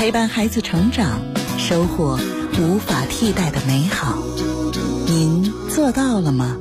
陪伴孩子成长，收获无法替代的美好。您做到了吗？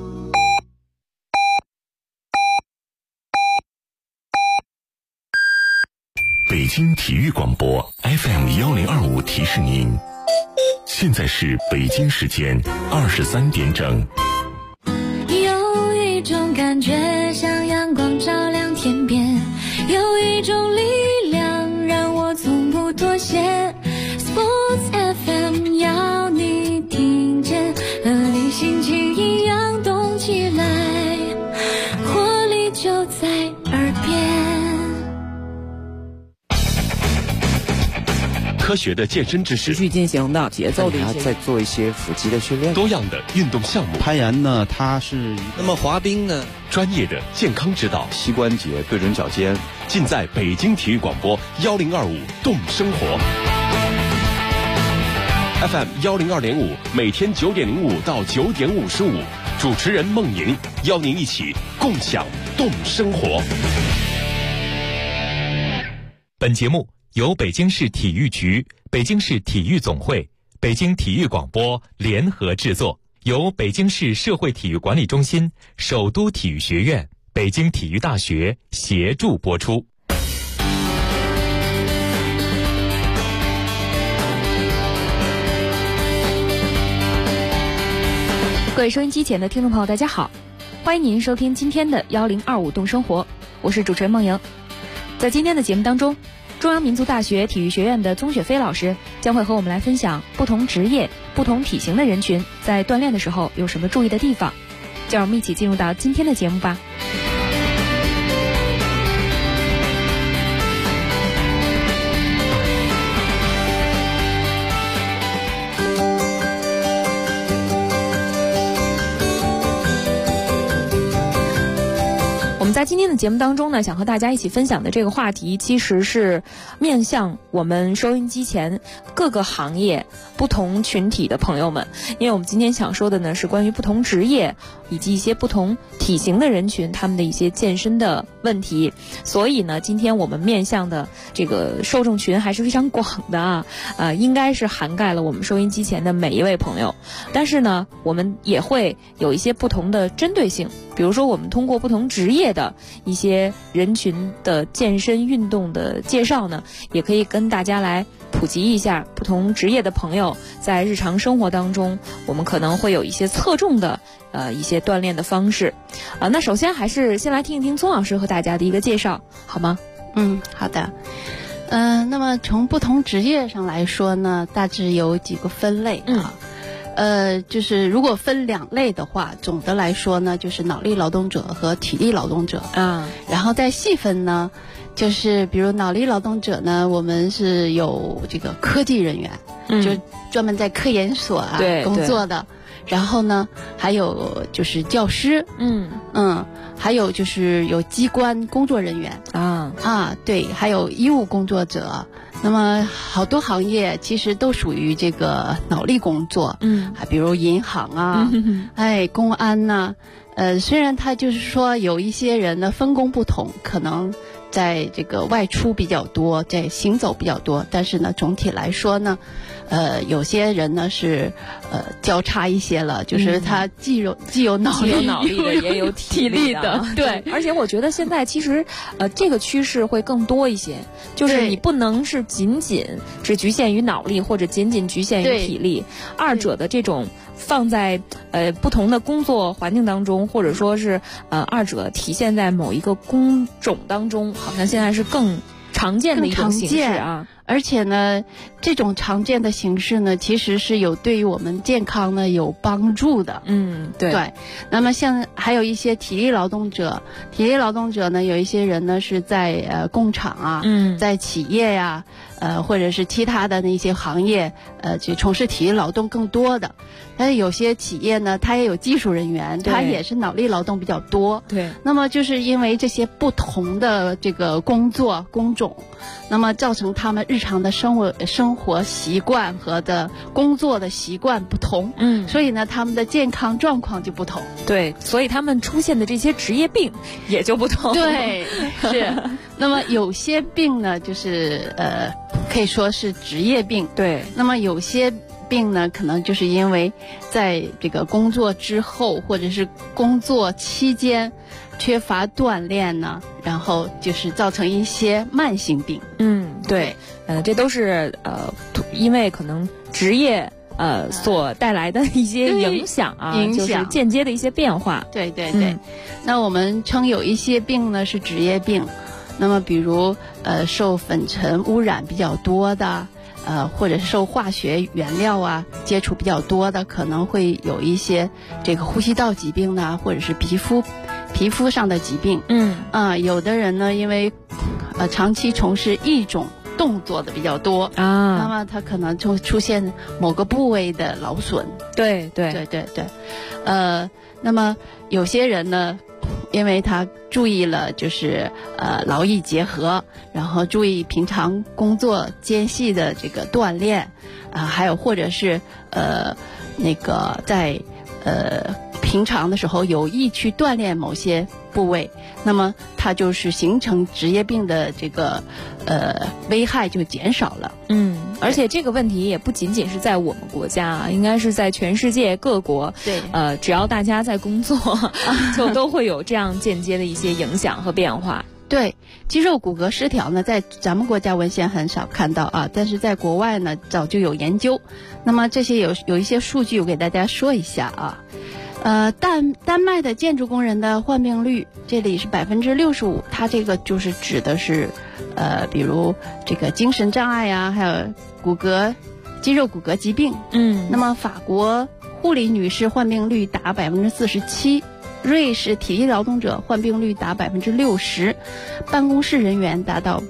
北京体育广播 FM1025提示您，现在是北京时间23点整。 有一种感觉像阳光照亮天边，有一种力量让我从不妥协。 Sports FM 要你听见，和你心情一样动起来，活力就在耳边。 科学的健身知识， 持续进行的节奏的一些， 再做一些腹肌的训练， 多样的运动项目， 攀岩呢，它是那么滑冰呢， 专业的健康指导， 膝关节对准脚尖， 尽在北京体育广播1025动生活 FM 102.5，每天9点05到9点55，主持人孟莹邀您一起共享动生活。 本节目由北京市体育局、北京市体育总会、北京体育广播联合制作，由北京市社会体育管理中心、首都体育学院、北京体育大学协助播出。 各位收音机前的听众朋友，大家好，欢迎您收听今天的1025动生活，我是主持人孟莹。在今天的节目当中，中央民族大学体育学院的宗雪飞老师将会和我们来分享不同职业、不同体型的人群在锻炼的时候有什么注意的地方。就让我们一起进入到今天的节目吧。在今天的节目当中呢，想和大家一起分享的这个话题，其实是面向我们收音机前各个行业不同群体的朋友们。因为我们今天想说的呢，是关于不同职业以及一些不同体型的人群他们的一些健身的问题。所以呢，今天我们面向的这个受众群还是非常广的应该是涵盖了我们收音机前的每一位朋友。但是呢，我们也会有一些不同的针对性，比如说我们通过不同职业的一些人群的健身运动的介绍呢，也可以跟大家来普及一下不同职业的朋友在日常生活当中我们可能会有一些侧重的一些锻炼的方式那首先还是先来听一听宗老师和大家的一个介绍好吗？ 好的。那么从不同职业上来说呢，大致有几个分类就是如果分两类的话，总的来说呢，就是脑力劳动者和体力劳动者然后再细分呢，就是比如脑力劳动者呢，我们是有这个科技人员，就专门在科研所工作的，然后呢还有就是教师，还有就是有机关工作人员对，还有医务工作者。那么好多行业其实都属于这个脑力工作，比如银行公安呐，虽然它就是说有一些人呢分工不同，可能在这个外出比较多，在行走比较多，但是呢总体来说呢有些人呢是交叉一些了，就是他既有脑力的也有体力的对。而且我觉得现在其实这个趋势会更多一些，就是你不能是仅仅只局限于脑力或者仅仅局限于体力，二者的这种放在不同的工作环境当中，或者说是二者体现在某一个工种当中，好像现在是更常见的一种形式而且呢，这种常见的形式呢，其实是有对于我们健康呢有帮助的。对。那么像还有一些体力劳动者呢，有一些人呢是在工厂在企业呀，或者是其他的那些行业，去从事体力劳动更多的。但是有些企业呢，它也有技术人员，它也是脑力劳动比较多。 对。 那么就是因为这些不同的这个工种， 那么造成他们日常的生活习惯和的工作的习惯不同，所以呢，他们的健康状况就不同。 对，所以他们出现的这些职业病也就不同。 对，是。那么有些病呢，就是可以说是职业病。 对。 那么有些病呢，可能就是因为在这个工作之后或者是工作期间缺乏锻炼呢，然后就是造成一些慢性病。 对，这都是因为可能职业所带来的一些影响啊，就是间接的一些变化。 对对对。那我们称有一些病呢是职业病，那么比如受粉尘污染比较多的。或者受化学原料啊接触比较多的，可能会有一些这个呼吸道疾病呢，或者是皮肤上的疾病。有的人呢，因为长期从事一种动作的比较多啊，那么他可能就出现某个部位的劳损。 对。 那么有些人呢，因为他注意了就是劳逸结合，然后注意平常工作间隙的这个锻炼还有或者是那个在平常的时候有意去锻炼某些部位，那么它就是形成职业病的这个危害就减少了。 而且这个问题也不仅仅是在我们国家，应该是在全世界各国。 对， 只要大家在工作，就都会有这样间接的一些影响和变化。 对，肌肉骨骼失调呢，在咱们国家文献很少看到啊，但是在国外呢早就有研究。那么这些有一些数据我给大家说一下啊。丹麦的建筑工人的患病率，这里是65%，它这个就是指的是比如这个精神障碍啊，还有肌肉骨骼疾病。那么法国护理女士患病率达47%，瑞士体力劳动者患病率达60%，办公室人员达到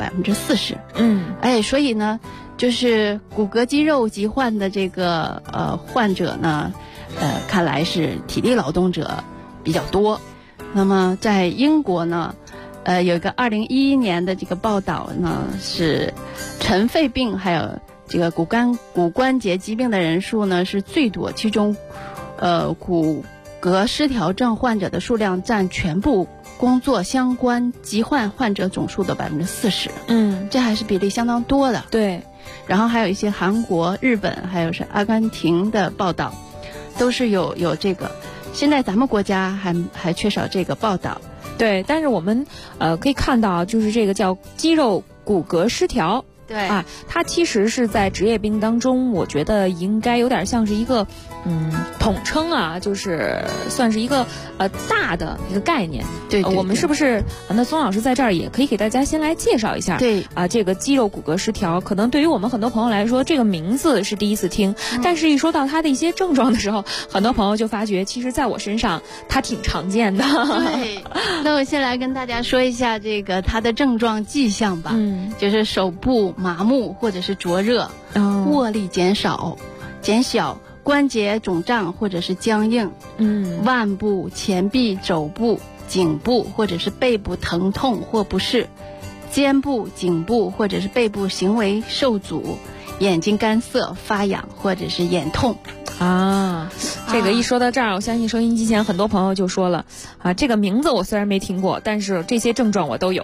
40%。所以呢，就是骨骼肌肉疾患的这个患者呢，看来是体力劳动者比较多。那么在英国呢，有一个2011年的这个报道呢，是尘肺病还有这个骨关节疾病的人数呢是最多，其中骨骼失调症患者的数量占全部工作相关疾患患者总数的40%。这还是比例相当多的。 对。 然后还有一些韩国、日本还有是阿根廷的报道，都是有这个。现在咱们国家还缺少这个报道。 对，但是我们可以看到，就是这个叫肌肉骨骼失调。 对啊，它其实是在职业病当中，我觉得应该有点像是一个统称啊，就是算是一个大的一个概念。 对， 我们是不是那宗老师在这儿也可以给大家先来介绍一下？ 对啊，这个肌肉骨骼失调，可能对于我们很多朋友来说，这个名字是第一次听，但是一说到它的一些症状的时候，很多朋友就发觉，其实在我身上它挺常见的。 对，那我先来跟大家说一下这个它的症状迹象吧。就是手部麻木或者是灼热，握力减小，关节肿胀或者是僵硬，腕部、前臂、肘部、颈部或者是背部疼痛或不适，肩部、颈部或者是背部行为受阻，眼睛干涩、发痒或者是眼痛。 这个一说到这儿，我相信收音机前很多朋友就说了这个名字我虽然没听过，但是这些症状我都有。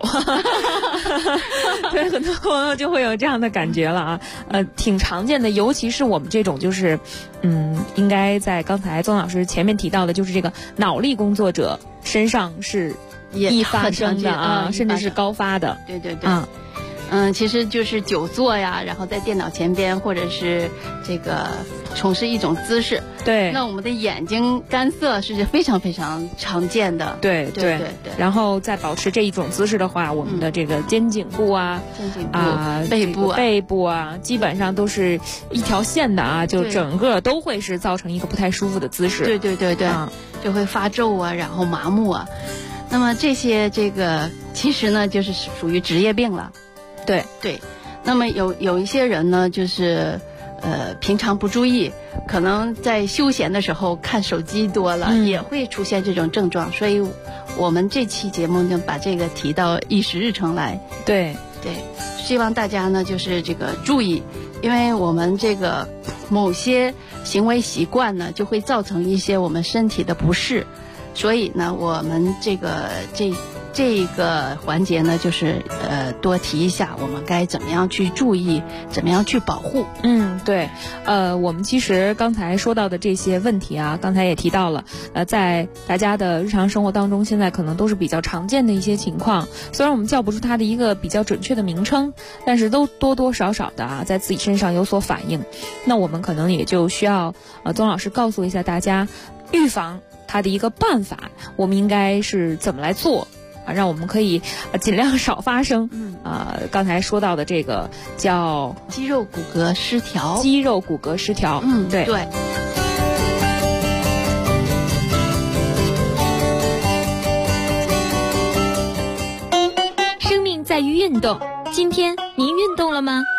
对，很多朋友就会有这样的感觉了啊，挺常见的，尤其是我们这种就是应该在刚才宗老师前面提到的，就是这个脑力工作者身上是易发生的啊，甚至是高发的。 对对对。其实就是久坐呀，然后在电脑前边，或者是这个从事一种姿势。 对， 那我们的眼睛干涩是非常非常常见的。 对。然后再保持这一种姿势的话，我们的这个肩颈部啊、背部啊，基本上都是一条线的啊，就整个都会是造成一个不太舒服的姿势。 对，就会发皱啊，然后麻木啊。那么这些其实呢，就是属于职业病了。对，那么有一些人呢，就是平常不注意，可能在休闲的时候看手机多了，也会出现这种症状。所以我们这期节目就把这个提到议事日程来。对， 对，希望大家呢就是这个注意，因为我们这个某些行为习惯呢就会造成一些我们身体的不适，所以呢我们这个环节呢，就是多提一下我们该怎么样去注意，怎么样去保护。 对，我们其实刚才说到的这些问题啊，刚才也提到了，在大家的日常生活当中，现在可能都是比较常见的一些情况。虽然我们叫不出它的一个比较准确的名称，但是都多多少少的啊，在自己身上有所反应。那我们可能也就需要宗老师告诉一下大家，预防它的一个办法，我们应该是怎么来做。让我们可以尽量少发生。刚才说到的这个叫肌肉骨骼失调。 肌肉骨骼失调。对。 生命在于运动，今天您运动了吗？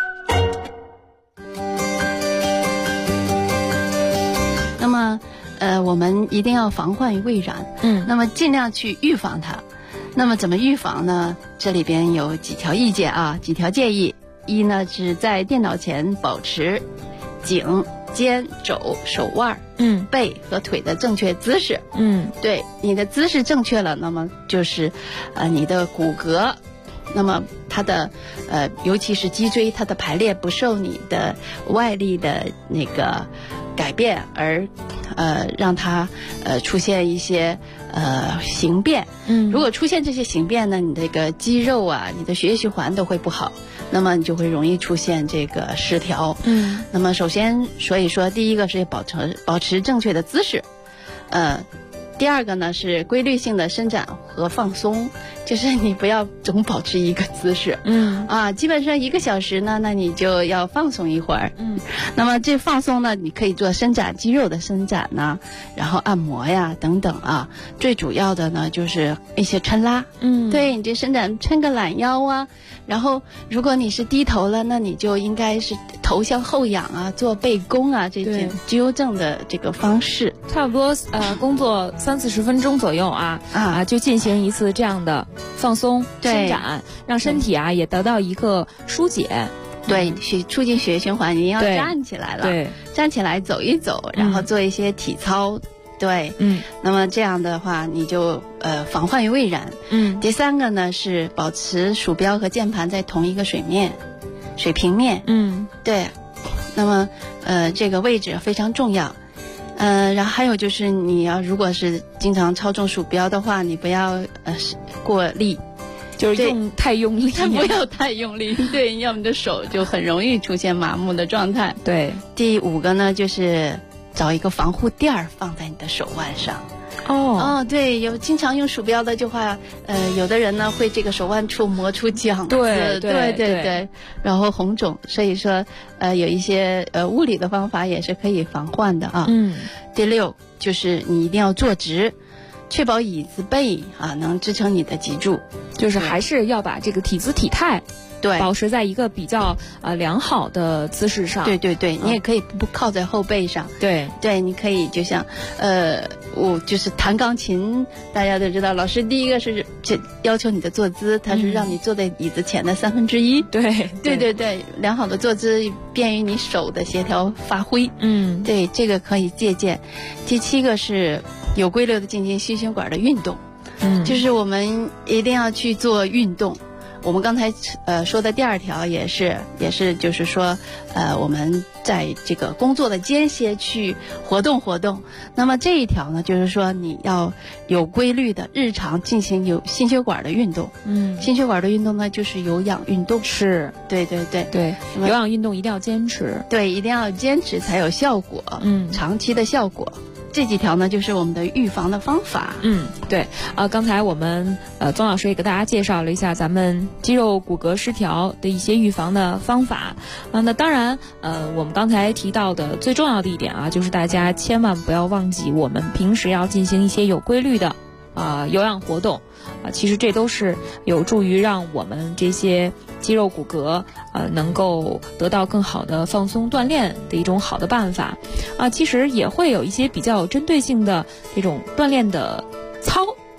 那么，我们一定要防患于未然。那么尽量去预防它。那么怎么预防呢？这里边有几条意见啊，几条建议。一呢是在电脑前保持颈、肩、肘、手腕、背和腿的正确姿势。对，你的姿势正确了，那么就是你的骨骼，那么它的尤其是脊椎，它的排列不受你的外力的那个改变而让它出现一些形变。如果出现这些形变呢，你这个肌肉啊，你的血液循环都会不好，那么你就会容易出现这个失调。那么首先，所以说第一个是保持正确的姿势，第二个呢是规律性的伸展和放松，就是你不要总保持一个姿势。基本上1个小时呢，那你就要放松一会儿。那么这放松呢，你可以做伸展肌肉的伸展呐，然后按摩呀等等啊。最主要的呢就是一些抻拉。对，你这伸展抻个懒腰啊，然后如果你是低头了，那你就应该是头向后仰啊，做背弓啊，这些纠正的这个方式。 差不多工作30-40分钟左右就进行一次这样的放松伸展，让身体也得到一个疏解。 对，促进血液循环，你要站起来了。对，站起来走一走，然后做一些体操。对，那么这样的话，你就防患于未然。第三个呢是保持鼠标和键盘在同一个水平面。对，那么这个位置非常重要。然后还有就是你要如果是经常操纵鼠标的话，你不要过力。 就是太用力， 不要太用力，对，要么你的手就很容易出现麻木的状态。 对， 第5个呢，就是找一个防护垫儿放在你的手腕上。对，有经常用鼠标的就话，有的人呢会这个手腕处磨出茧子，对，然后红肿，所以说有一些物理的方法也是可以防患的啊。第6就是你一定要坐直。确保椅子背能支撑你的脊柱， 就是还是要把这个体姿体态保持在一个比较良好的姿势上。 对，你也可以不靠在后背上。对，你可以就像我就是弹钢琴，大家都知道，老师第一个是要求你的坐姿，他是让你坐在椅子前的1/3。对，良好的坐姿便于你手的协调发挥。对，这个可以借鉴。第7个是有规律的进行心血管的运动。就是我们一定要去做运动。我们刚才说的第2条也是就是说我们在这个工作的间歇去活动。那么这一条呢，就是说你要有规律的日常进行有心血管的运动。心血管的运动呢就是有氧运动。是，对， 有氧运动一定要坚持。 对，一定要坚持才有效果。长期的效果。这几条呢就是我们的预防的方法。 对刚才我们宗老师也给大家介绍了一下咱们肌肉骨骼失调的一些预防的方法。那当然我们刚才提到的最重要的一点就是大家千万不要忘记，我们平时要进行一些有规律的有氧活动。其实这都是有助于让我们这些肌肉骨骼能够得到更好的放松锻炼的一种好的办法。其实也会有一些比较针对性的这种锻炼的操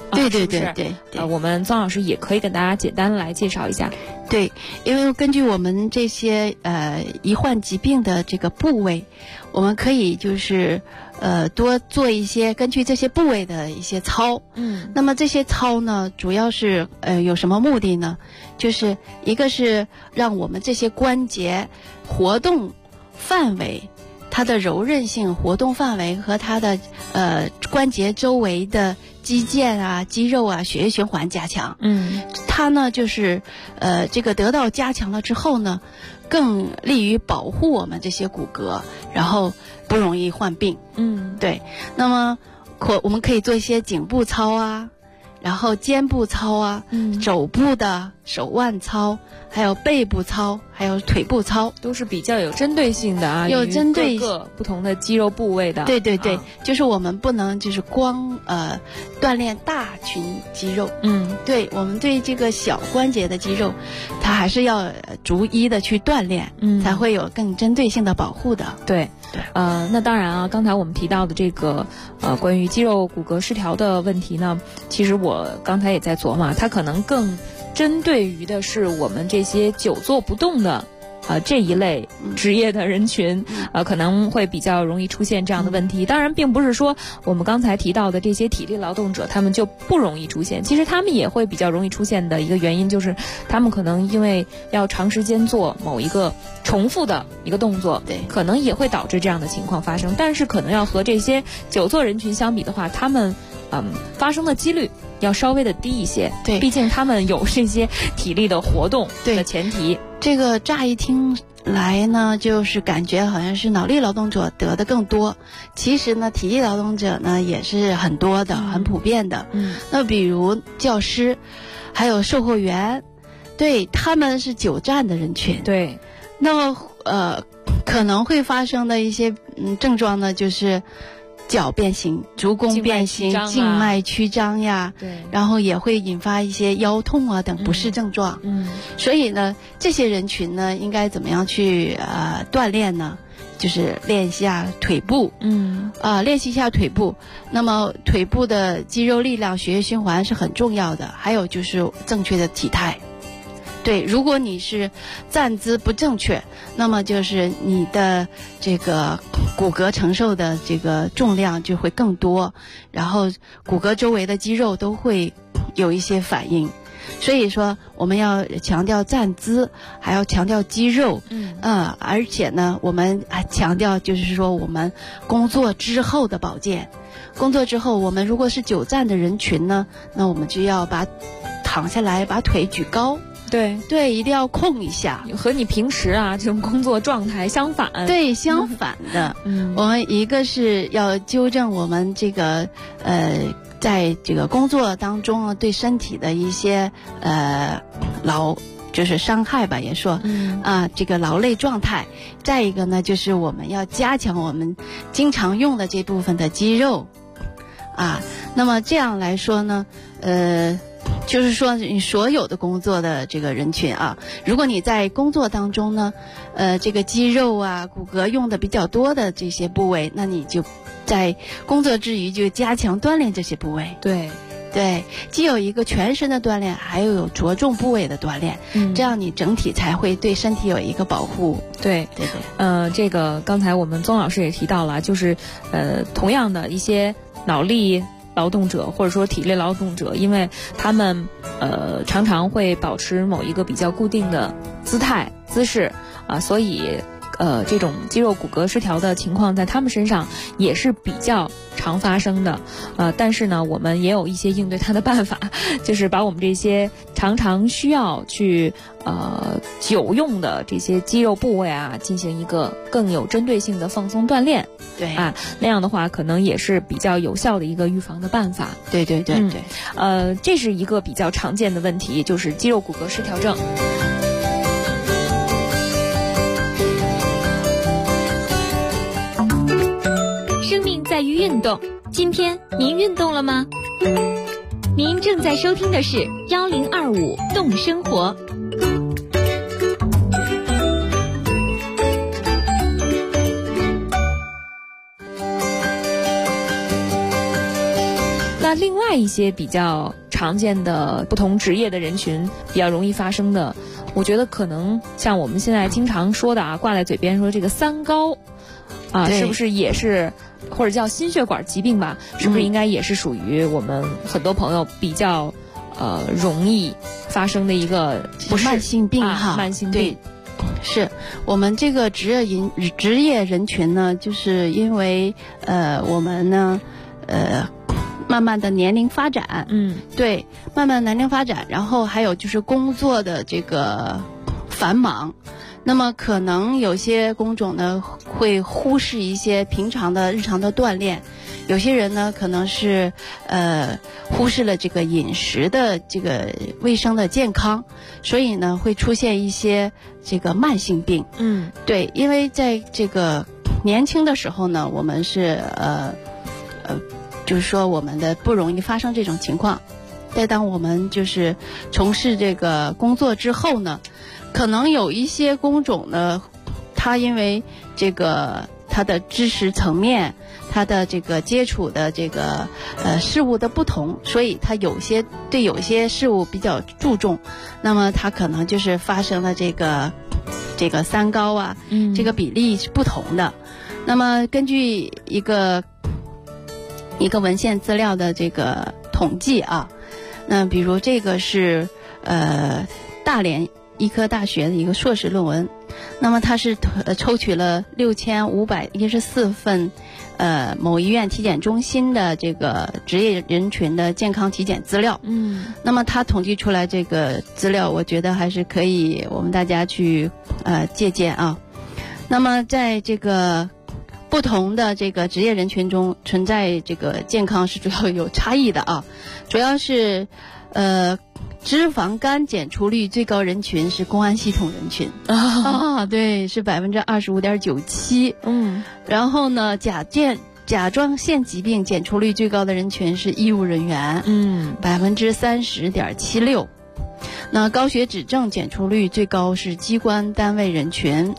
对对对对对， 我们曾老师也可以跟大家简单来介绍一下。 对，因为根据我们这些罹患疾病的这个部位，我们可以就是多做一些根据这些部位的一些操。那么这些操呢，主要是有什么目的呢？就是一个是让我们这些关节活动范围，它的柔韧性、活动范围和它的关节周围的肌腱啊、肌肉啊、血液循环加强。它呢就是这个得到加强了之后呢，更利于保护我们这些骨骼，然后不容易患病。对。那么我们可以做一些颈部操啊，然后肩部操啊，肘部的手腕操，还有背部操，还有腿部操， 都是比较有针对性的啊， 有针对各个不同的肌肉部位的。 对对对，就是我们不能就是光锻炼大群肌肉。对，我们对这个小关节的肌肉，它还是要逐一的去锻炼，才会有更针对性的保护的。 对。那当然啊，刚才我们提到的这个关于肌肉骨骼失调的问题呢，其实我刚才也在琢磨，它可能更针对于的是我们这些久坐不动的这一类职业的人群，可能会比较容易出现这样的问题。当然并不是说我们刚才提到的这些体力劳动者他们就不容易出现，其实他们也会比较容易出现的一个原因就是他们可能因为要长时间做某一个重复的一个动作，对，可能也会导致这样的情况发生。但是可能要和这些久坐人群相比的话，他们发生的几率要稍微的低一些。对，毕竟他们有这些体力的活动的前提。 这个乍一听来呢，就是感觉好像是脑力劳动者得的更多，其实呢体力劳动者呢也是很多的，很普遍的。那比如教师还有售货员，对，他们是久站的人群。对，那么可能会发生的一些症状呢，就是脚变形、足弓变形、静脉曲张呀，对，然后也会引发一些腰痛啊等不适症状。所以呢，这些人群呢，应该怎么样去锻炼呢？就是练一下腿部，练习一下腿部。那么腿部的肌肉力量、血液循环是很重要的，还有就是正确的体态。对，如果你是站姿不正确，那么就是你的这个骨骼承受的这个重量就会更多，然后骨骼周围的肌肉都会有一些反应。所以说我们要强调站姿，还要强调肌肉，而且呢我们还强调就是说我们工作之后的保健。工作之后我们如果是久站的人群呢，那我们就要躺下来，把腿举高。对，一定要控一下， 和你平时这种工作状态相反。 对，相反的。我们一个是要纠正我们这个在这个工作当中对身体的一些就是伤害吧，也说这个劳累状态。再一个呢，就是我们要加强我们经常用的这部分的肌肉那么这样来说呢，就是说你所有的工作的这个人群如果你在工作当中呢这个肌肉骨骼用的比较多的这些部位，那你就在工作之余就加强锻炼这些部位。对，既有一个全身的锻炼，还有着重部位的锻炼，这样你整体才会对身体有一个保护。对， 这个刚才我们宗老师也提到了，就是同样的一些脑力劳动者或者说体力劳动者，因为他们常常会保持某一个比较固定的姿势所以这种肌肉骨骼失调的情况在他们身上也是比较常发生的。但是呢，我们也有一些应对它的办法，就是把我们这些常常需要去久用的这些肌肉部位进行一个更有针对性的放松锻炼。对那样的话可能也是比较有效的一个预防的办法。 对， 这是一个比较常见的问题，就是肌肉骨骼失调症。 生命在于运动，今天您运动了吗？您正在收听的是1025动生活。 另外一些比较常见的不同职业的人群比较容易发生的，我觉得可能像我们现在经常说的挂在嘴边说这个三高是不是也是，或者叫心血管疾病吧，是不是应该也是属于我们很多朋友比较容易发生的一个慢性病慢性病。 对，是我们这个职业人群呢，就是因为我们呢慢慢的年龄发展，对，慢慢年龄发展，然后还有就是工作的这个繁忙，那么可能有些工种呢会忽视一些平常的日常的锻炼，有些人呢可能是忽视了这个饮食的这个卫生的健康，所以呢会出现一些这个慢性病。对，因为在这个年轻的时候呢，我们是就是说我们的不容易发生这种情况，但当我们就是从事这个工作之后呢，可能有一些工种呢，它因为这个它的知识层面，它的这个接触的这个事物的不同，所以它有些事物比较注重，那么它可能就是发生了这个三高这个比例是不同的。那么根据一个文献资料的这个统计那比如这个是大连医科大学的一个硕士论文，那么它是抽取了6514份某医院体检中心的这个职业人群的健康体检资料。那么它统计出来这个资料，我觉得还是可以我们大家去借鉴那么在这个不同的这个职业人群中存在这个健康是主要有差异的主要是脂肪肝检出率最高人群是公安系统人群对，是25.97%。然后呢甲状腺疾病检出率最高的人群是医务人员，30.76%。那高血脂症检出率最高是机关单位人群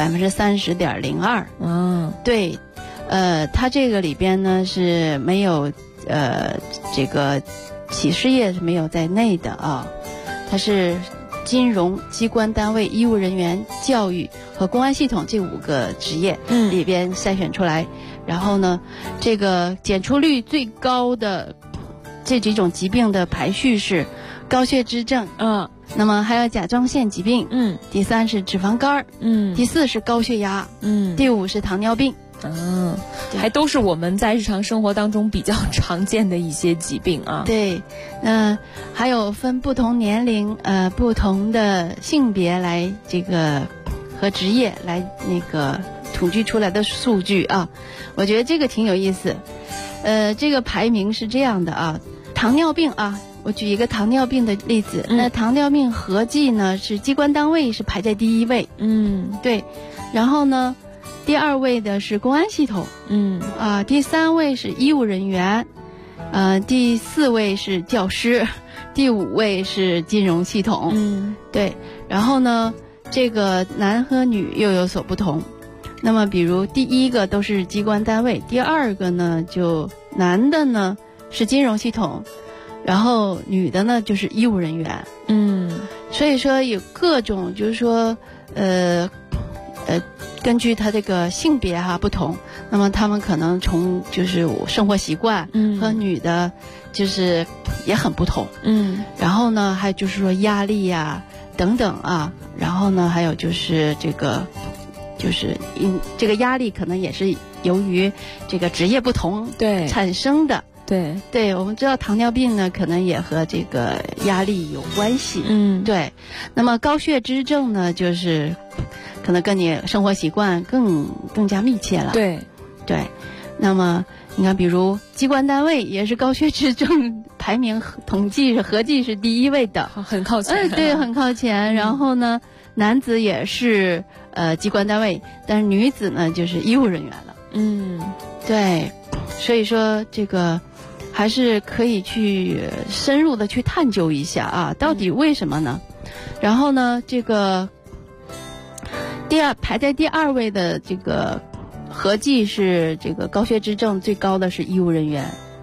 30.02%。对，它这个里边呢是没有这个企事业是没有在内的它是金融机关单位、医务人员、教育和公安系统这5个职业里边筛选出来。然后呢，这个检出率最高的这几种疾病的排序是高血脂症，那么还有甲状腺疾病，第3是脂肪肝，第4是高血压，第5是糖尿病。 还都是我们在日常生活当中比较常见的一些疾病对，还有分不同年龄、不同的性别来这个和职业来那个统计出来的数据我觉得这个挺有意思。这个排名是这样的糖尿病我举一个糖尿病的例子。那糖尿病合计呢是机关单位是排在第1位，对，然后呢第2位的是公安系统，第3位是医务人员，第4位是教师，第5位是金融系统，对，然后呢这个男和女又有所不同。那么比如第1个都是机关单位，第2个呢就男的呢是金融系统，然后女的呢就是医务人员。所以说有各种就是说根据他这个性别不同，那么他们可能从就是生活习惯和女的就是也很不同。然后呢还有就是说压力等等然后呢还有就是这个就是这个压力可能也是由于这个职业不同产生的。对，我们知道糖尿病呢可能也和这个压力有关系。对，那么高血脂症呢就是可能跟你生活习惯更加密切了。对，那么你看比如机关单位也是高血脂症排名统计合计是第1位的， 很靠前。 对，很靠前。然后呢男子也是机关单位，但是女子呢就是医务人员了。对，所以说这个还是可以去深入的去探究一下到底为什么呢？然后呢这个排在第2位的这个合计是这个高血脂症最高的是医务人员，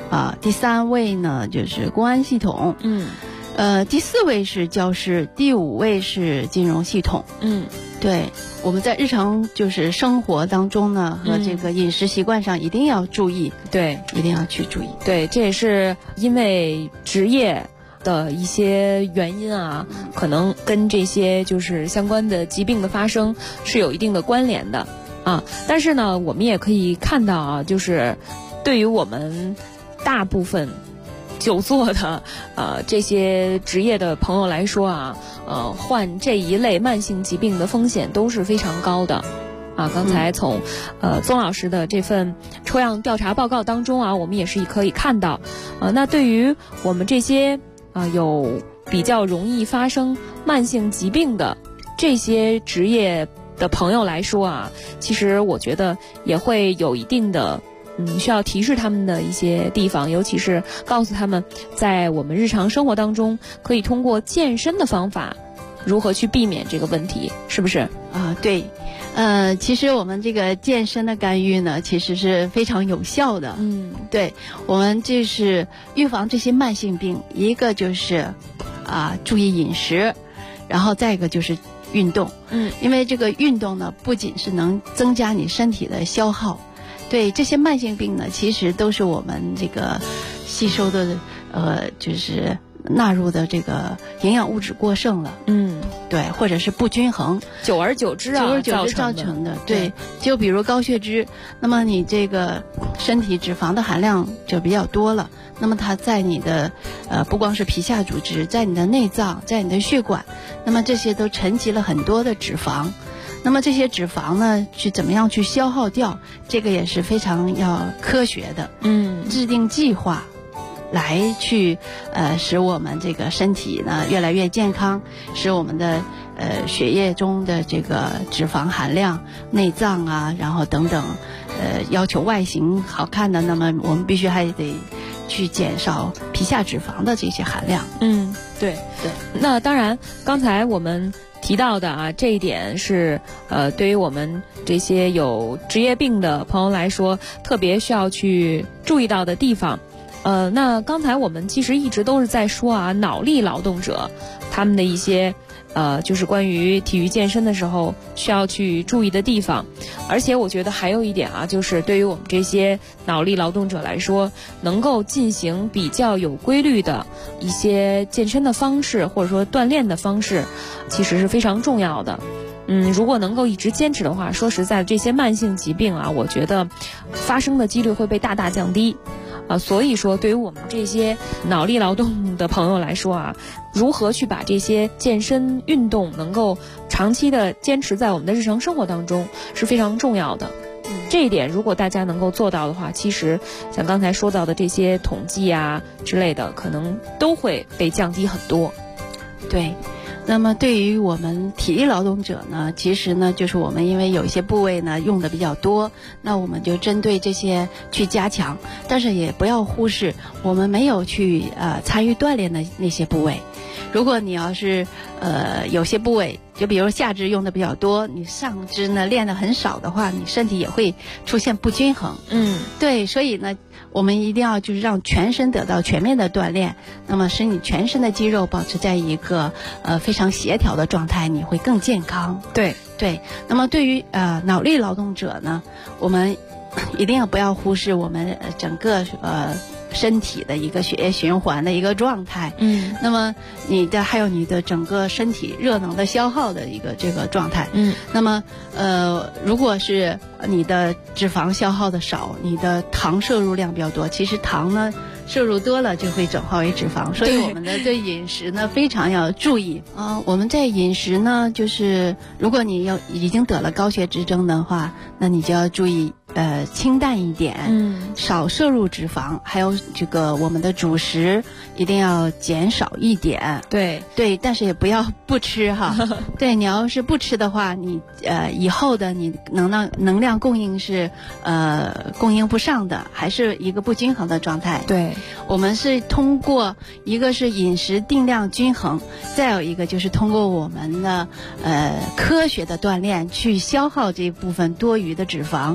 第3位呢就是公安系统，第4位是教师，第5位是金融系统。对，我们在日常就是生活当中呢，和这个饮食习惯上一定要注意， 对， 一定要去注意。 对，这也是因为职业的一些原因啊，可能跟这些就是相关的疾病的发生是有一定的关联的啊。但是呢，我们也可以看到啊，就是对于我们大部分久坐的这些职业的朋友来说啊，患这一类慢性疾病的风险都是非常高的啊。刚才从宗老师的这份抽样调查报告当中啊，我们也是可以看到，那对于我们这些有比较容易发生慢性疾病的这些职业的朋友来说啊，其实我觉得也会有一定的需要提示他们的一些地方，尤其是告诉他们在我们日常生活当中可以通过健身的方法如何去避免这个问题，是不是？ 对，其实我们这个健身的干预呢，其实是非常有效的。对，我们就是预防这些慢性病，一个就是注意饮食，然后再一个就是运动。因为这个运动呢，不仅是能增加你身体的消耗，对这些慢性病呢，其实都是我们这个吸收的就是纳入的这个营养物质过剩了，对，或者是不均衡， 久而久之造成的。 对，就比如高血脂，那么你这个身体脂肪的含量就比较多了，那么它在你的不光是皮下组织，在你的内脏，在你的血管，那么这些都沉积了很多的脂肪。那么这些脂肪呢，去怎么样去消耗掉，这个也是非常要科学的，制定计划来去使我们这个身体呢越来越健康，使我们的血液中的这个脂肪含量、内脏啊，然后等等要求外形好看的，那么我们必须还得去减少皮下脂肪的这些含量。 对。那当然，刚才我们提到的这一点是对于我们这些有职业病的朋友来说，特别需要去注意到的地方。那刚才我们其实一直都是在说脑力劳动者他们的一些就是关于体育健身的时候需要去注意的地方。而且我觉得还有一点就是对于我们这些脑力劳动者来说，能够进行比较有规律的一些健身的方式，或者说锻炼的方式，其实是非常重要的。如果能够一直坚持的话，说实在，这些慢性疾病我觉得发生的几率会被大大降低。所以说对于我们这些脑力劳动的朋友来说如何去把这些健身运动能够长期的坚持在我们的日常生活当中是非常重要的。这一点如果大家能够做到的话，其实像刚才说到的这些统计之类的，可能都会被降低很多。 对。那么对于我们体力劳动者呢，其实呢就是我们因为有一些部位呢用的比较多，那我们就针对这些去加强，但是也不要忽视我们没有去参与锻炼的那些部位。如果你要是有些部位，就比如下肢用的比较多，你上肢呢练得很少的话，你身体也会出现不均衡。对，所以呢我们一定要就是让全身得到全面的锻炼，那么使你全身的肌肉保持在一个非常协调的状态，你会更健康。对。那么对于脑力劳动者呢，我们一定不要忽视我们整个身体的一个血液循环的一个状态。那么还有你的整个身体热能的消耗的一个这个状态。那么如果是你的脂肪消耗的少，你的糖摄入量比较多，其实糖呢摄入多了就会转化为脂肪，所以我们的对饮食呢非常要注意。我们在饮食呢，就是如果你已经得了高血脂症的话，那你就要注意清淡一点，少摄入脂肪，还有这个我们的主食一定要减少一点。对，但是也不要不吃对，你要是不吃的话，你以后的你能量供应是供应不上的，还是一个不均衡的状态。对，我们是通过一个是饮食定量均衡，再有一个就是通过我们的科学的锻炼去消耗这部分多余的脂肪。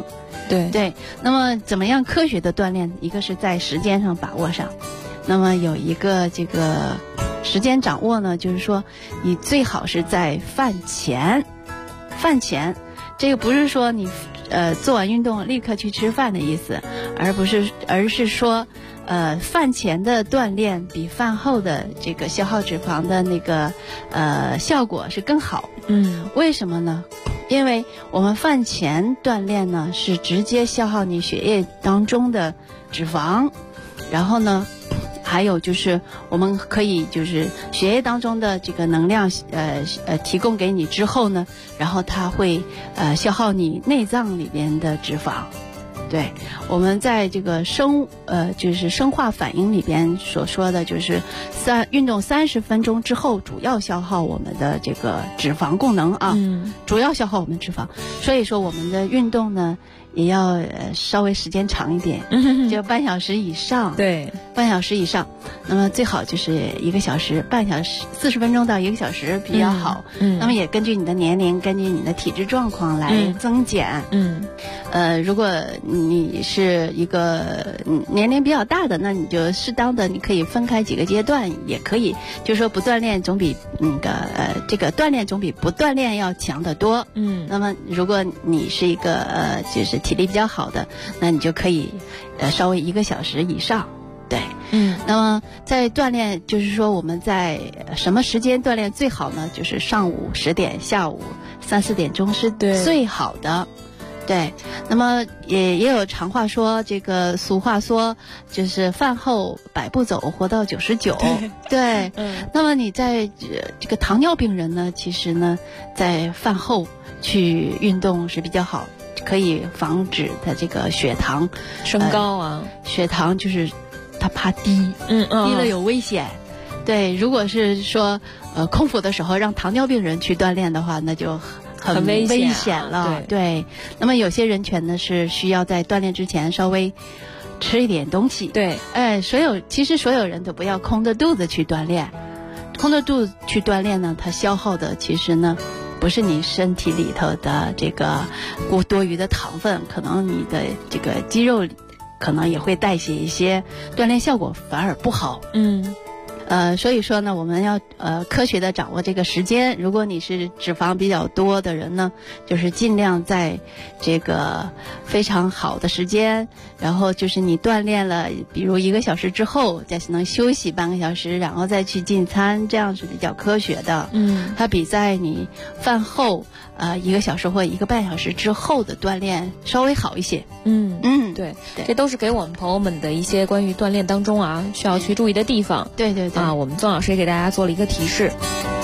对。那么怎么样科学的锻炼？一个是在时间上把握上，那么有一个这个时间掌握呢，就是说你最好是在饭前，这个不是说你做完运动立刻去吃饭的意思，而是说饭前的锻炼比饭后的这个消耗脂肪的那个效果是更好。为什么呢？因为我们饭前锻炼呢是直接消耗你血液当中的脂肪，然后呢还有就是我们可以就是血液当中的这个能量提供给你之后呢，然后它会消耗你内脏里边的脂肪。对，我们在这个就是生化反应里边所说的就是运动30分钟之后主要消耗我们的这个脂肪功能啊，主要消耗我们脂肪。所以说我们的运动呢也要稍微时间长一点，就半小时以上。 对， 半小时以上。那么最好就是1个小时，半小时40分钟到1个小时比较好。那么也根据你的年龄，根据你的体质状况来增减。如果你是一个年龄比较大的，那你就适当的你可以分开几个阶段，也可以，就是说不锻炼总比这个锻炼总比不锻炼要强得多。那么如果你是一个就是体力比较好的，那你就可以稍微1个小时以上。对，那么在锻炼，就是说我们在什么时间锻炼最好呢？就是上午10点，下午3、4点钟是最好的。对，那么也有常话说，这个俗话说，就是饭后100步走，活到99。对，那么你在这个糖尿病人呢，其实呢，在饭后去运动是比较好，可以防止他这个血糖升高啊。 血糖就是他怕低，低了有危险。对，如果是说空腹的时候让糖尿病人去锻炼的话，那就很危险了。对，那么有些人群呢是需要在锻炼之前稍微吃一点东西。对，其实所有人都不要空着肚子去锻炼。空着肚子去锻炼呢，它消耗的其实呢不是你身体里头的这个多余的糖分，可能你的这个肌肉可能也会代谢一些，锻炼效果反而不好。所以说呢，我们要科学的掌握这个时间。如果你是脂肪比较多的人呢，就是尽量在这个非常好的时间，然后就是你锻炼了，比如1个小时之后，再能休息半个小时，然后再去进餐，这样是比较科学的。它比在你饭后1个小时或1个半小时之后的锻炼稍微好一些。 对，这都是给我们朋友们的一些关于锻炼当中啊需要去注意的地方。 对我们宗老师也给大家做了一个提示。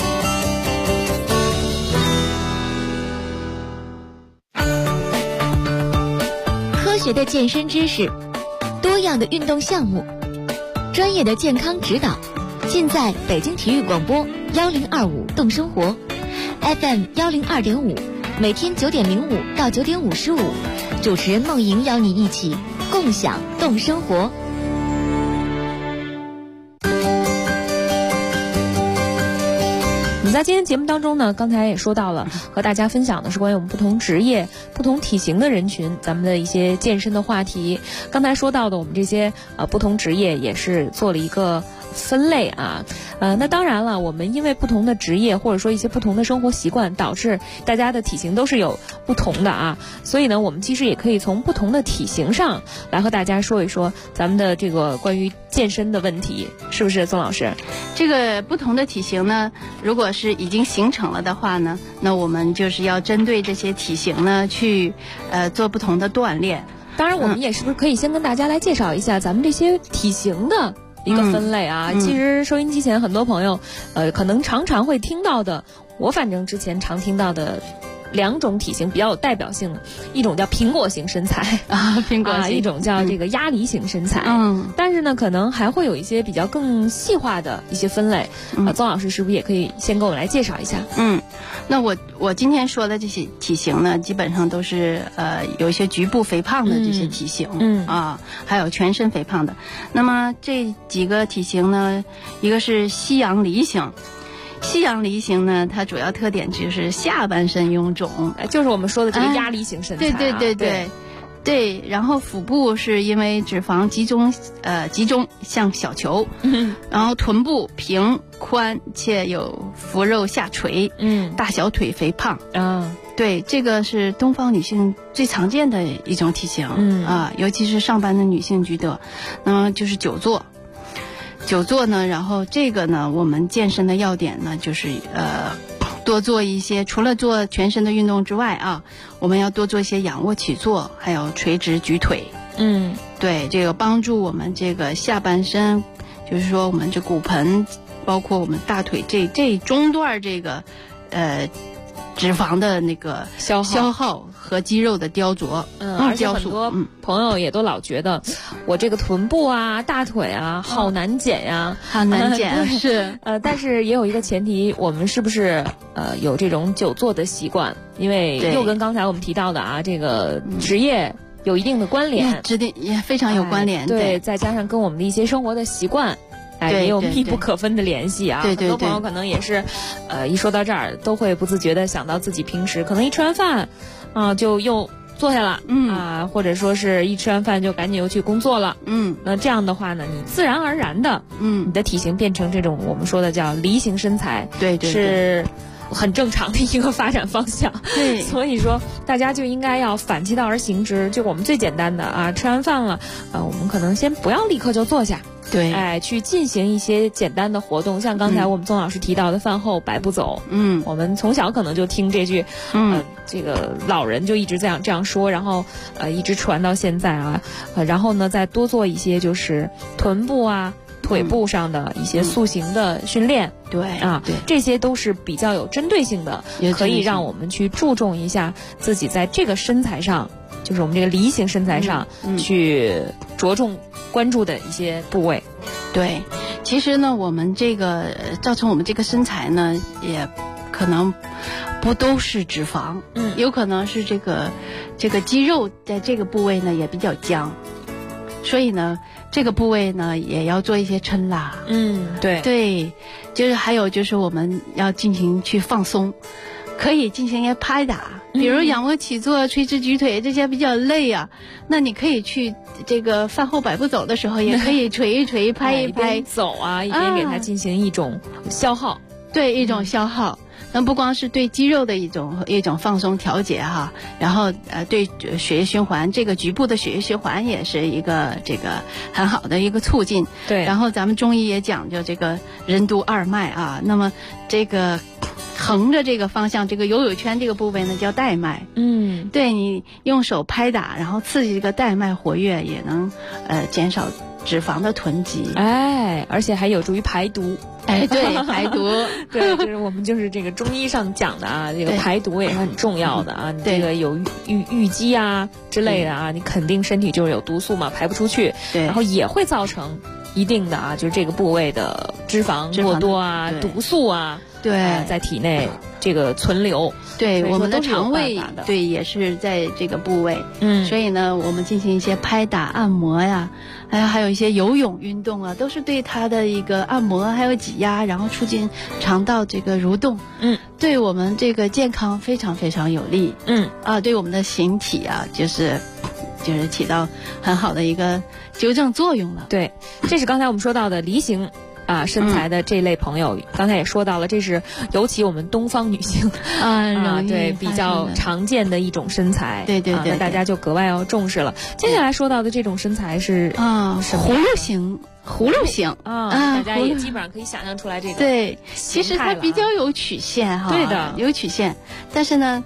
科学的健身知识，多样的运动项目，专业的健康指导，尽在北京体育广播1025动生活 FM 102.5，每天9点05到9点55，主持人梦莹邀你一起共享动生活。 我们在今天节目当中呢，刚才也说到了，和大家分享的是关于我们不同职业、不同体型的人群，咱们的一些健身的话题。刚才说到的，我们这些不同职业也是做了一个分类啊。那当然了，我们因为不同的职业或者说一些不同的生活习惯，导致大家的体型都是有不同的啊。所以呢，我们其实也可以从不同的体型上来和大家说一说咱们的这个关于健身的问题，是不是，宗老师？ 这个不同的体型呢，如果是已经形成了的话呢，那我们就是要针对这些体型呢去做不同的锻炼。 当然，我们也是不是可以先跟大家来介绍一下咱们这些体型的一个分类啊？其实收音机前很多朋友可能常常会听到的，我反正之前常听到的2种体型比较有代表性的，一种叫苹果型身材苹果型， 一种叫这个鸭梨型身材。但是呢，可能还会有一些比较更细化的一些分类。宗老师是不是也可以先给我们来介绍一下？ 那我今天说的这些体型呢，基本上都是有一些局部肥胖的这些体型，还有全身肥胖的。那么这几个体型呢，一个是西洋梨型。西洋梨型呢，它主要特点就是下半身臃肿， 就是我们说的这个鸭梨型身材。 对，然后腹部是因为脂肪集中像小球，然后臀部平宽且有腹肉下垂，大小腿肥胖啊。对，这个是东方女性最常见的一种体型，尤其是上班的女性居多。就是久坐。久坐呢，然后这个呢，我们健身的要点呢，就是多做一些，除了做全身的运动之外啊，我们要多做一些仰卧起坐，还有垂直举腿。对，这个帮助我们这个下半身，就是说我们这骨盆，包括我们大腿这中段这个脂肪的那个消耗和肌肉的雕琢， 而且很多朋友也都老觉得我这个臀部啊、大腿啊好难减呀， 好难减是。 但是也有一个前提，我们是不是有这种久坐的习惯？因为又跟刚才我们提到的啊，这个职业有一定的关联， 也非常有关联。 对，再加上跟我们的一些生活的习惯。也有密不可分的联系啊！ 对， 很多朋友可能也是，一说到这儿，都会不自觉的想到自己平时可能一吃完饭，就又坐下了，或者说是一吃完饭就赶紧又去工作了，那这样的话呢，你自然而然的，你的体型变成这种我们说的叫梨形身材， 对， 是很正常的一个发展方向。 对， 所以说大家就应该要反其道而行之，就我们最简单的啊，吃完饭了，我们可能先不要立刻就坐下。 对， 去进行一些简单的活动，像刚才我们宗老师提到的饭后百步走，我们从小可能就听这句，这个老人就一直这样说，然后一直传到现在啊，然后呢再多做一些就是臀部啊、腿部上的一些塑形的训练， 对， 这些都是比较有针对性的，可以让我们去注重一下自己在这个身材上，就是我们这个梨形身材上去着重关注的一些部位。 对，其实呢，我们这个造成我们这个身材呢，也可能不都是脂肪，有可能是这个肌肉在这个部位呢也比较僵，所以呢，这个部位呢也要做一些抻拉。对，就是还有就是我们要进行去放松，可以进行一些拍打。比如仰卧起坐、垂直举腿这些比较累啊，那你可以去这个饭后百步走的时候，也可以捶一捶、拍一拍， 一边走啊，一边给它进行一种消耗。 对，一种消耗。那不光是对肌肉的一种放松调节哈，然后对血液循环，这个局部的血液循环也是一个这个很好的一个促进。 对， 然后咱们中医也讲究这个任督二脉啊，那么这个横着这个方向，这个游泳圈这个部位呢叫带脉。对，你用手拍打，然后刺激这个带脉活跃，也能减少脂肪的囤积。 而且还有助于排毒。 对，排毒。 对，就是我们就是这个中医上讲的啊，这个排毒也是很重要的啊。你这个有淤积啊之类的啊，你肯定身体就是有毒素嘛，排不出去。 对， 然后也会造成一定的啊，就是这个部位的脂肪过多啊、毒素啊，在体内这个存留。 对，我们的肠胃对也是在这个部位。所以呢，我们进行一些拍打、按摩呀，还有一些游泳运动啊，都是对它的一个按摩，还有挤压，然后促进肠道这个蠕动。对我们这个健康非常非常有利。对我们的形体啊，就是起到很好的一个纠正作用了。 对，这是刚才我们说到的梨形身材的这类朋友，刚才也说到了，这是尤其我们东方女性对比较常见的一种身材。 对， 那大家就格外要重视了。接下来说到的这种身材是葫芦形大家也基本上可以想象出来这个。 对，其实它比较有曲线哈。 对的， 有曲线，但是呢，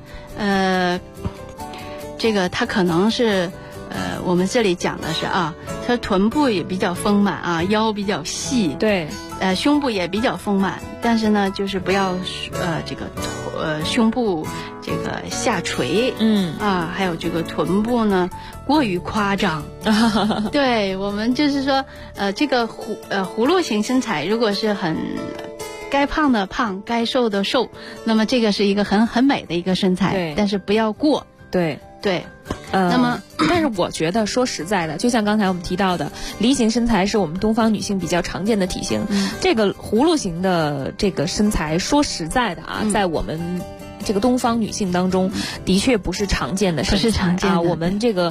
这个它可能是我们这里讲的是它臀部也比较丰满啊，腰比较细。 对， 胸部也比较丰满，但是呢，就是不要这个胸部这个下垂。还有这个臀部呢过于夸张。对，我们就是说这个葫芦形身材，如果是很该胖的胖，该瘦的瘦，那么这个是一个很美的一个身材。 对， 但是不要过。 对。 那么但是我觉得说实在的，就像刚才我们提到的，梨形身材是我们东方女性比较常见的体型。这个葫芦形的这个身材，说实在的在我们这个东方女性当中，的确不是常见的身材。 不是常见的。 我们这个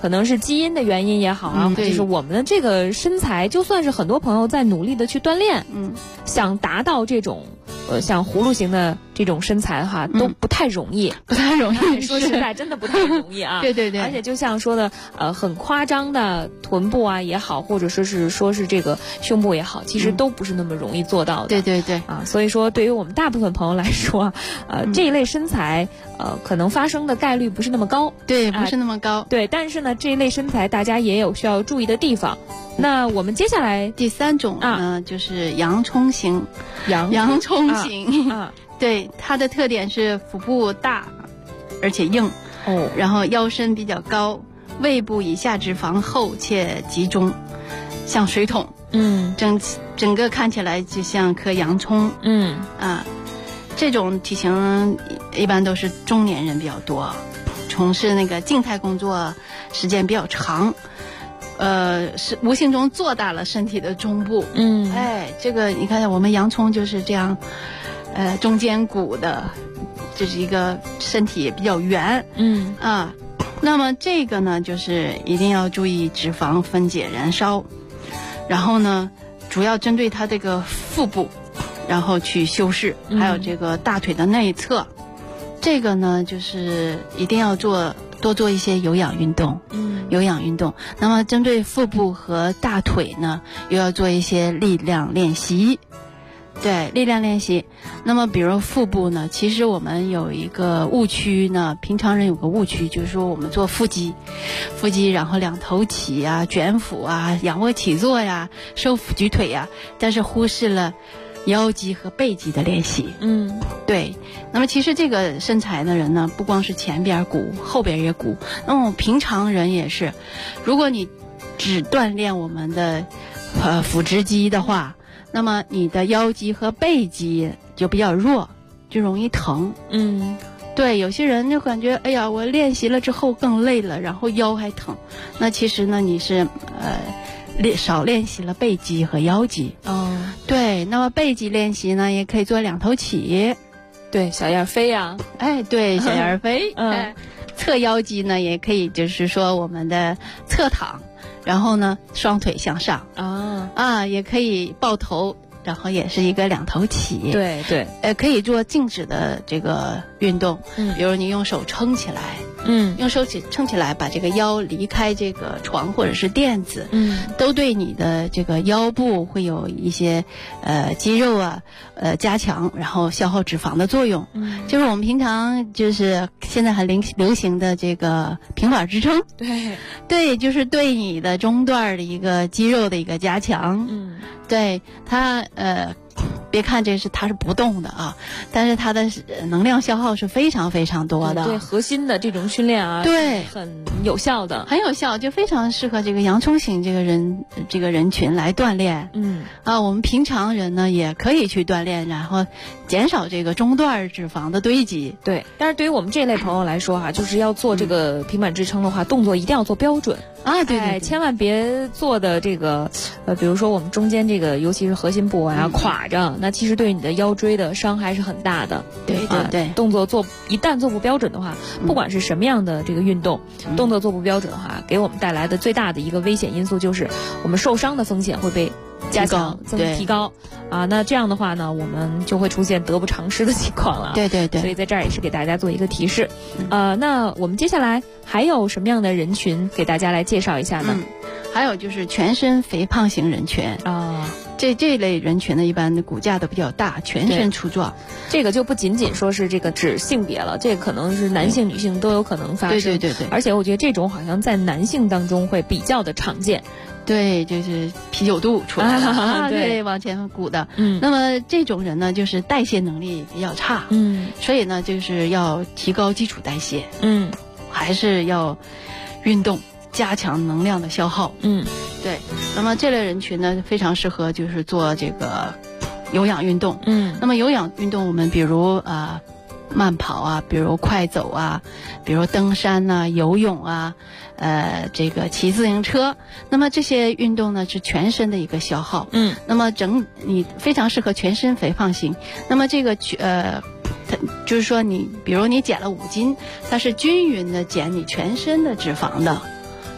可能是基因的原因也好啊，就是我们的这个身材，就算是很多朋友在努力的去锻炼，想达到这种像葫芦形的这种身材哈，都不太容易， 不太容易。 说实在，真的不太容易啊。 对对对。 而且就像说的，很夸张的臀部啊也好，或者说是这个胸部也好，其实都不是那么容易做到的。 对对对。 啊，所以说对于我们大部分朋友来说，这一类身材，可能发生的概率不是那么高。 对，不是那么高。 对，但是呢，这一类身材大家也有需要注意的地方。那我们接下来第3种呢，就是洋葱型。洋葱型对，它的特点是腹部大而且硬，然后腰身比较高，胃部以下脂肪厚且集中，像水桶，整个看起来就像颗洋葱，这种体型一般都是中年人比较多，从事那个静态工作时间比较长。是无形中做大了身体的中部。这个你看我们洋葱就是这样，中间鼓的，就是一个身体也比较圆。那么这个呢，就是一定要注意脂肪分解燃烧，然后呢，主要针对它这个腹部，然后去修饰，还有这个大腿的内侧。这个呢，就是一定要多做一些有氧运动，有氧运动。那么针对腹部和大腿呢，又要做一些力量练习。对，力量练习。那么比如腹部呢，其实我们有一个误区呢，平常人有个误区，就是说我们做腹肌，然后两头起啊，卷腹啊，仰卧起坐呀，收腹举腿呀，但是忽视了腰肌和背肌的练习。对。那么其实这个身材的人呢，不光是前边鼓，后边也鼓。那么平常人也是，如果你只锻炼我们的腹直肌的话，那么你的腰肌和背肌就比较弱，就容易疼。对，有些人就感觉哎呀，我练习了之后更累了，然后腰还疼。那其实呢，你是少练习了背肌和腰肌。对，那么背肌练习呢，也可以做两头起。 对，小燕飞呀。 对，小燕飞。侧腰肌呢，也可以就是说我们的侧躺，然后呢双腿向上。也可以抱头，然后也是一个两头起。 对对。 可以做静止的这个运动。比如你用手撑起来。用手撑起来，把这个腰离开这个床或者是垫子。都对你的这个腰部会有一些肌肉啊加强，然后消耗脂肪的作用。就是我们平常就是现在很流行的这个平板支撑。对，就是对你的中段的一个肌肉的一个加强。对它别看它是不动的啊，但是它的能量消耗是非常非常多的。 对核心的这种训练啊， 对， 很有效的， 很有效，就非常适合这个洋葱型这个人群来锻炼。我们平常人呢也可以去锻炼，然后减少这个中段脂肪的堆积。 对，但是对于我们这类朋友来说就是要做这个平板支撑的话，动作一定要做标准。对，千万别做的这个比如说我们中间这个尤其是核心部啊垮着，那其实对你的腰椎的伤害是很大的。 对， 动作一旦做不标准的话，不管是什么样的这个运动，动作做不标准的话，给我们带来的最大的一个危险因素就是我们受伤的风险会被加强提高那这样的话呢，我们就会出现得不偿失的情况了。 对， 所以在这儿也是给大家做一个提示。那我们接下来还有什么样的人群给大家来介绍一下呢？ 还有就是全身肥胖型人群这类人群呢，一般的骨架都比较大，全身粗壮。 这个就不仅仅说是这个指性别了，这个可能是男性女性都有可能发生。 对， 而且我觉得这种好像在男性当中会比较的常见。 对，就是啤酒肚出来了对，往前鼓的。那么这种人呢，就是代谢能力比较差。所以呢，就是要提高基础代谢。还是要运动，加强能量的消耗。对。那么这类人群呢，非常适合就是做这个有氧运动。那么有氧运动，我们比如慢跑啊，比如快走啊，比如登山啊，游泳啊，这个骑自行车。那么这些运动呢，是全身的一个消耗。那么你非常适合全身肥胖型。那么这个就是说比如你减了5斤，它是均匀的减你全身的脂肪的。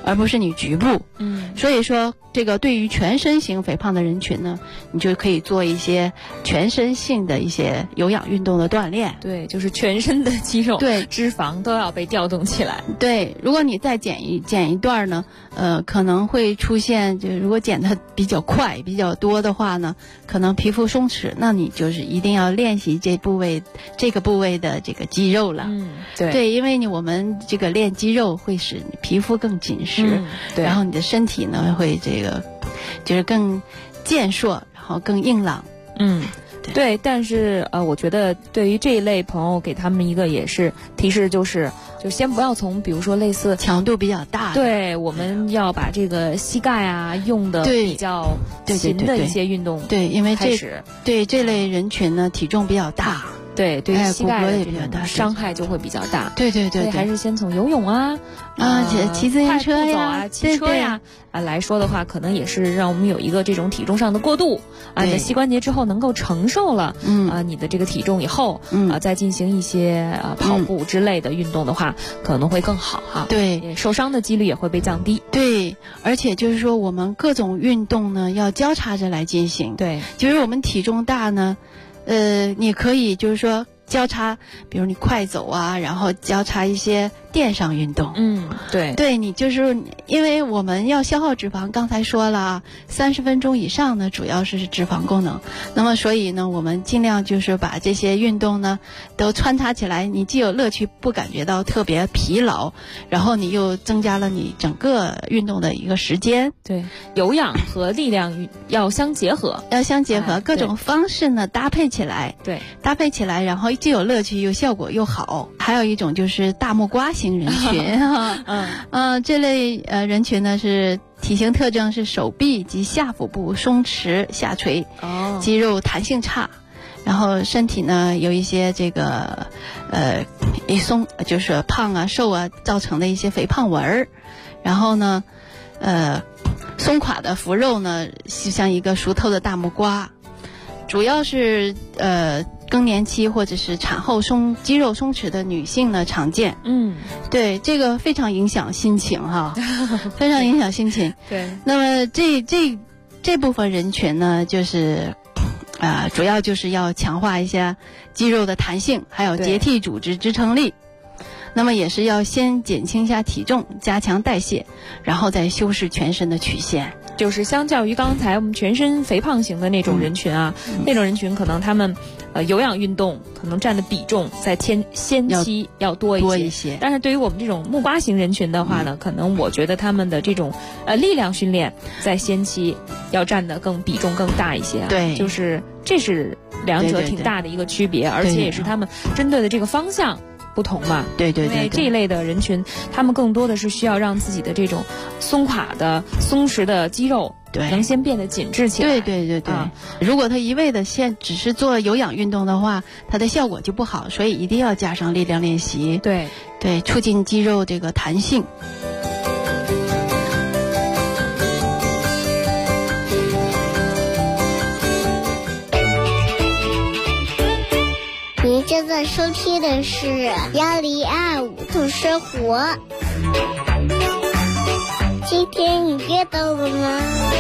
而不是你局部。所以说这个对于全身型肥胖的人群呢，你就可以做一些全身性的一些有氧运动的锻炼。 对，就是全身的肌肉、 对脂肪都要被调动起来。 对，如果你再减一段呢，可能会出现，就如果减的比较快、比较多的话呢，可能皮肤松弛，那你就是一定要练习这个部位的这个肌肉了。对，因为我们这个练肌肉会使你皮肤更紧实， 对， 然后你的身体呢会就是更健硕，然后更硬朗。 对，但是我觉得对于这一类朋友，给他们一个也是提示，就先不要从比如说类似强度比较大的， 对，我们要把这个膝盖啊用的比较勤的一些运动， 对，因为这类人群呢体重比较大。对于膝盖也比较大， 伤害就会比较大。 对， 所以还是先从游泳骑自行车呀、 骑车呀来说的话，可能也是让我们有一个这种体重上的过渡你的膝关节之后能够承受了你的这个体重以后再进行一些跑步之类的运动的话，可能会更好哈。 对， 受伤的几率也会被降低。 对，而且就是说我们各种运动呢要交叉着来进行。 对， 就是我们体重大呢。你可以就是说交叉，比如你快走啊，然后交叉一些电上运动。对，你就是因为我们要消耗脂肪，刚才说了30分钟以上呢，主要是脂肪功能。那么所以呢，我们尽量就是把这些运动呢都穿插起来，你既有乐趣，不感觉到特别疲劳，然后你又增加了你整个运动的一个时间。 对，有氧和力量要相结合， 各种方式呢搭配起来。 对， 搭配起来，然后既有乐趣又效果又好。还有一种就是大木瓜型人群这类人群呢是体型特征是手臂及下腹部松弛下垂，肌肉弹性差，然后身体呢有一些这个一松，就是胖啊瘦啊造成的一些肥胖纹儿，然后呢松垮的腹肉呢就像一个熟透的大木瓜，主要是更年期或者是产后肌肉松弛的女性呢常见。对，这个非常影响心情哈，非常影响心情。 对， 那么这部分人群呢，就是主要就是要强化一下肌肉的弹性，还有结缔组织支撑力。那么也是要先减轻一下体重，加强代谢，然后再修饰全身的曲线。 就是相较于刚才我们全身肥胖型的那种人群那种人群可能他们有氧运动可能占的比重在先期要多一些，但是对于我们这种木瓜型人群的话呢，可能我觉得他们的这种力量训练在先期要占的比重更大一些。 对， 就是这是两者挺大的一个区别，而且也是他们针对的这个方向不同嘛。 对，因为这一类的人群他们更多的是需要让自己的这种松弛的肌肉能先变得紧致起来。 对，如果他一味的只是做有氧运动的话，它的效果就不好，所以一定要加上力量练习。 对， 促进肌肉这个弹性。 您正在收听的是1025兔生活。今天你约到了吗？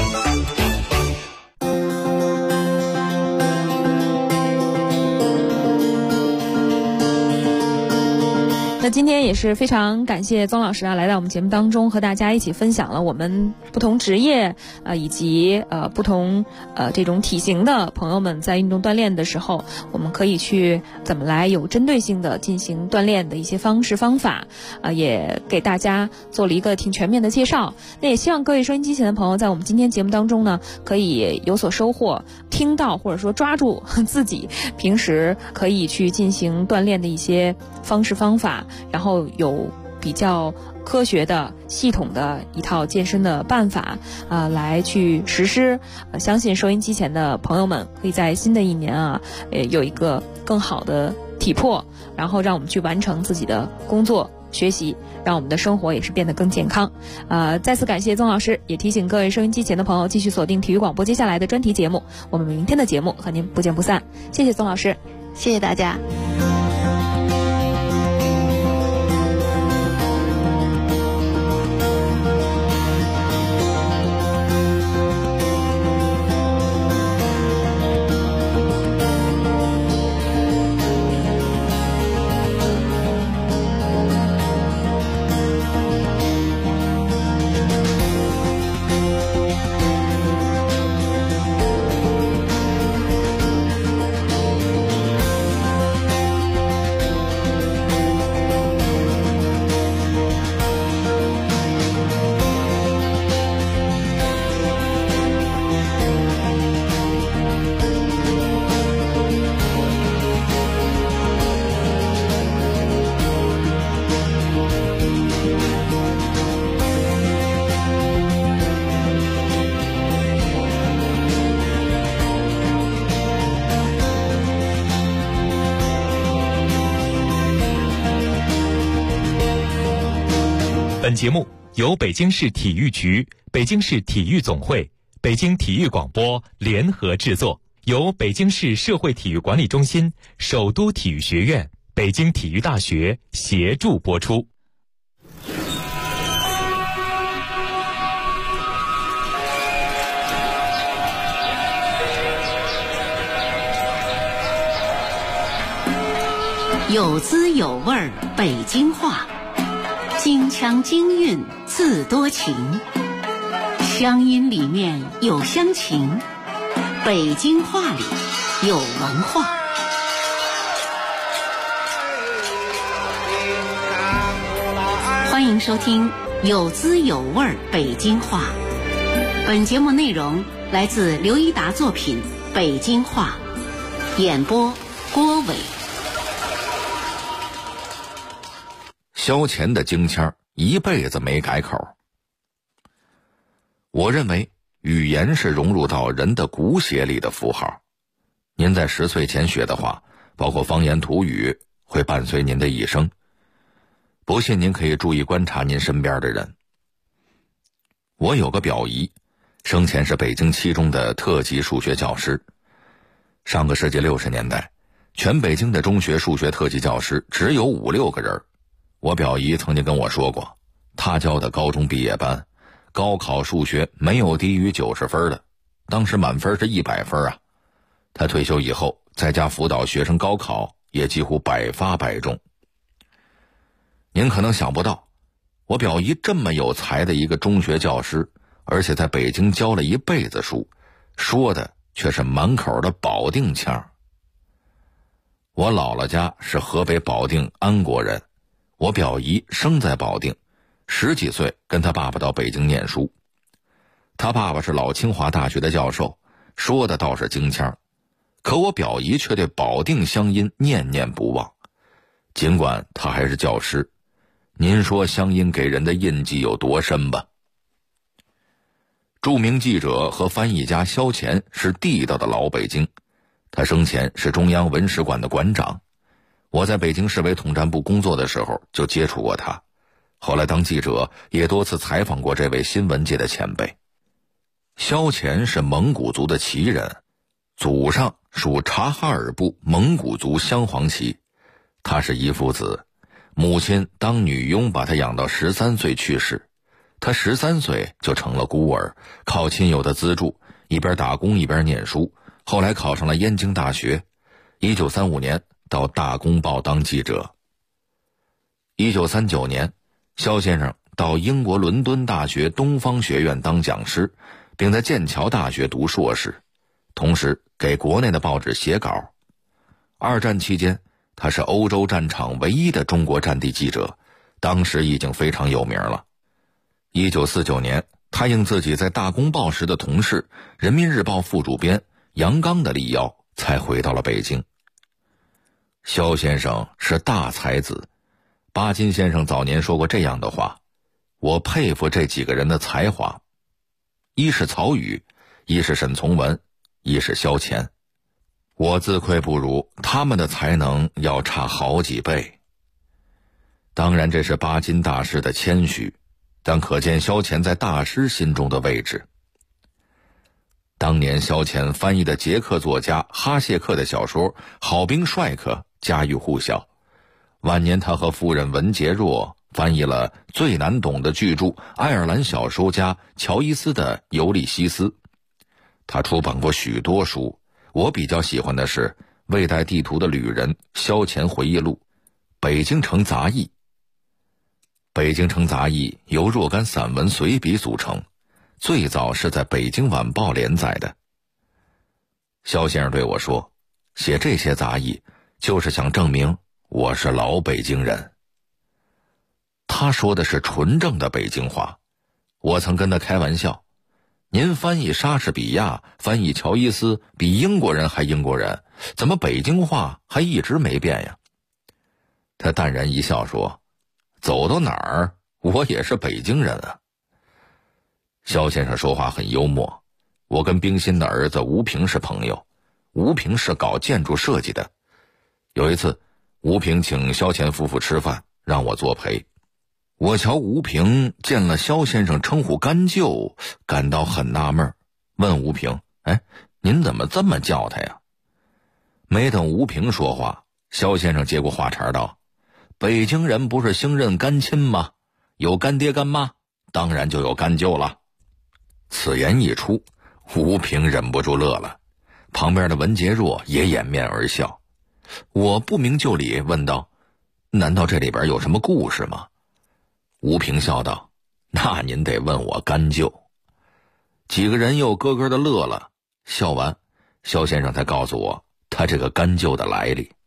那今天也是非常感谢宗老师来到我们节目当中，和大家一起分享了我们不同职业以及不同这种体型的朋友们在运动锻炼的时候，我们可以去怎么来有针对性的进行锻炼的一些方式方法也给大家做了一个挺全面的介绍。那也希望各位收音机前的朋友在我们今天节目当中呢可以有所收获，听到或者说抓住自己平时可以去进行锻炼的一些方式方法，然后有比较科学的系统的一套健身的办法来去实施。相信收音机前的朋友们可以在新的一年有一个更好的体魄，然后让我们去完成自己的工作学习，让我们的生活也是变得更健康。再次感谢宗老师，也提醒各位收音机前的朋友继续锁定体育广播接下来的专题节目，我们明天的节目和您不见不散。谢谢宗老师， 谢谢大家。 本节目由北京市体育局、北京市体育总会、北京体育广播联合制作，由北京市社会体育管理中心、首都体育学院、北京体育大学协助播出。 有滋有味儿北京话，京腔京韵自多情，乡音里面有乡情，北京话里有文化。欢迎收听有滋有味儿北京话。本节目内容来自刘一达作品《北京话》，演播郭伟。 萧乾的京腔一辈子没改口。我认为语言是融入到人的骨血里的符号。您在10岁前学的话，包括方言土语，会伴随您的一生。不信您可以注意观察您身边的人。我有个表姨，生前是北京7中的特级数学教师。上个世纪60年代，全北京的中学数学特级教师只有5、6个人。我表姨曾经跟我说过，她教的高中毕业班，高考数学没有低于90分的，当时满分是100分啊。她退休以后，在家辅导学生高考，也几乎百发百中。您可能想不到，我表姨这么有才的一个中学教师，而且在北京教了一辈子书，说的却是满口的保定腔。我姥姥家是河北保定安国人，我表姨生在保定，10几岁跟他爸爸到北京念书。他爸爸是老清华大学的教授，说的倒是京腔，可我表姨却对保定乡音念念不忘。尽管他还是教师，您说乡音给人的印记有多深吧？著名记者和翻译家萧乾是地道的老北京，他生前是中央文史馆的馆长。我在北京市委统战部工作的时候就接触过他，后来当记者也多次采访过这位新闻界的前辈。萧乾是蒙古族的旗人，祖上属察哈尔部蒙古族镶黄旗。他是一父子，母亲当女佣把他养到13岁去世，他13岁就成了孤儿，靠亲友的资助，一边打工一边念书，后来考上了燕京大学。1935年到大公报当记者。1939年，萧先生到英国伦敦大学东方学院当讲师，并在剑桥大学读硕士，同时给国内的报纸写稿。2战期间，他是欧洲战场唯一的中国战地记者，当时已经非常有名了。1949年，他应自己在大公报时的同事人民日报副主编杨刚的力邀，才回到了北京。萧先生是大才子，巴金先生早年说过这样的话，我佩服这几个人的才华，一是曹禺，一是沈从文，一是萧乾。我自愧不如，他们的才能要差好几倍。当然这是巴金大师的谦虚，但可见萧乾在大师心中的位置。当年萧乾翻译的捷克作家哈谢克的小说《好兵帅克》家喻户晓，晚年他和夫人文洁若翻译了最难懂的巨著爱尔兰小说家乔伊斯的《尤利西斯》。他出版过许多书，我比较喜欢的是《未带地图的旅人》萧乾回忆录、《北京城杂忆》。《北京城杂忆》由若干散文随笔组成，最早是在《北京晚报》连载的。萧先生对我说，写这些杂忆就是想证明我是老北京人。他说的是纯正的北京话。我曾跟他开玩笑，您翻译莎士比亚，翻译乔伊斯，比英国人还英国人，怎么北京话还一直没变呀？他淡然一笑说，走到哪儿我也是北京人啊。萧先生说话很幽默，我跟冰心的儿子吴平是朋友，吴平是搞建筑设计的。有一次，吴平请萧乾夫妇吃饭，让我作陪。 我瞧吴平见了萧先生称呼干舅，感到很纳闷，问吴平：您怎么这么叫他呀？没等吴平说话，萧先生接过话茬道：北京人不是兴认干亲吗？有干爹干妈，当然就有干舅了。此言一出，吴平忍不住乐了，旁边的文杰若也掩面而笑。我不明就里问道：难道这里边有什么故事吗？吴平笑道：那您得问我干舅。几个人又咯咯的乐了，笑完，萧先生才告诉我他这个干舅的来历。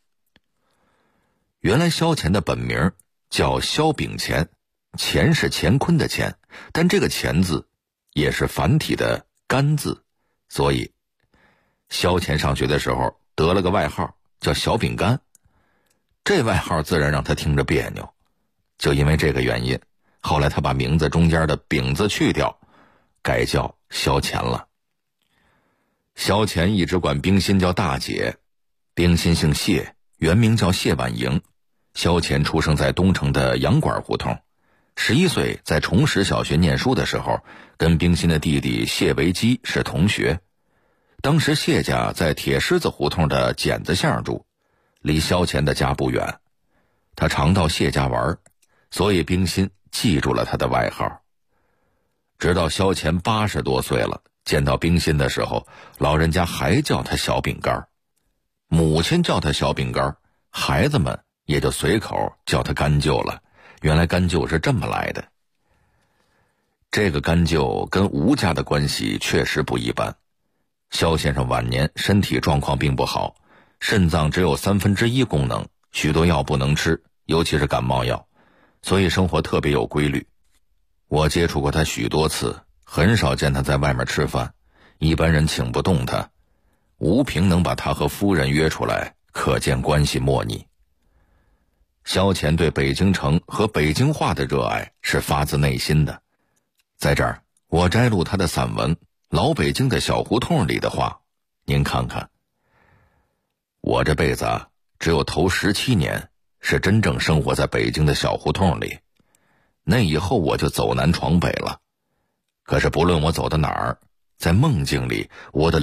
原来萧乾的本名叫萧秉乾，乾是乾坤的乾，但这个乾字也是繁体的干字，所以萧乾上学的时候得了个外号叫小饼干，这外号自然让他听着别扭。就因为这个原因，后来他把名字中间的饼字去掉，改叫萧乾了。萧乾一直管冰心叫大姐，冰心姓谢，原名叫谢婉莹。萧乾出生在东城的洋馆胡同，11岁在崇实小学念书的时候，跟冰心的弟弟谢维基是同学。当时谢家在铁狮子胡同的剪子巷住，离萧乾的家不远。他常到谢家玩，所以冰心记住了他的外号。直到萧乾80多岁了，见到冰心的时候，老人家还叫他小饼干，母亲叫他小饼干，孩子们也就随口叫他干舅了。原来干舅是这么来的。这个干舅跟吴家的关系确实不一般。萧先生晚年身体状况并不好，肾脏只有1/3功能，许多药不能吃，尤其是感冒药，所以生活特别有规律。我接触过他许多次，很少见他在外面吃饭，一般人请不动他。吴平能把他和夫人约出来，可见关系莫逆。萧乾对北京城和北京话的热爱是发自内心的。在这儿，我摘录他的散文《老北京的小胡同》里的话，您看看。我这辈子只有头17年是真正生活在北京的小胡同里，那以后我就走南闯北了。可是不论我走到哪儿，在梦境里，我的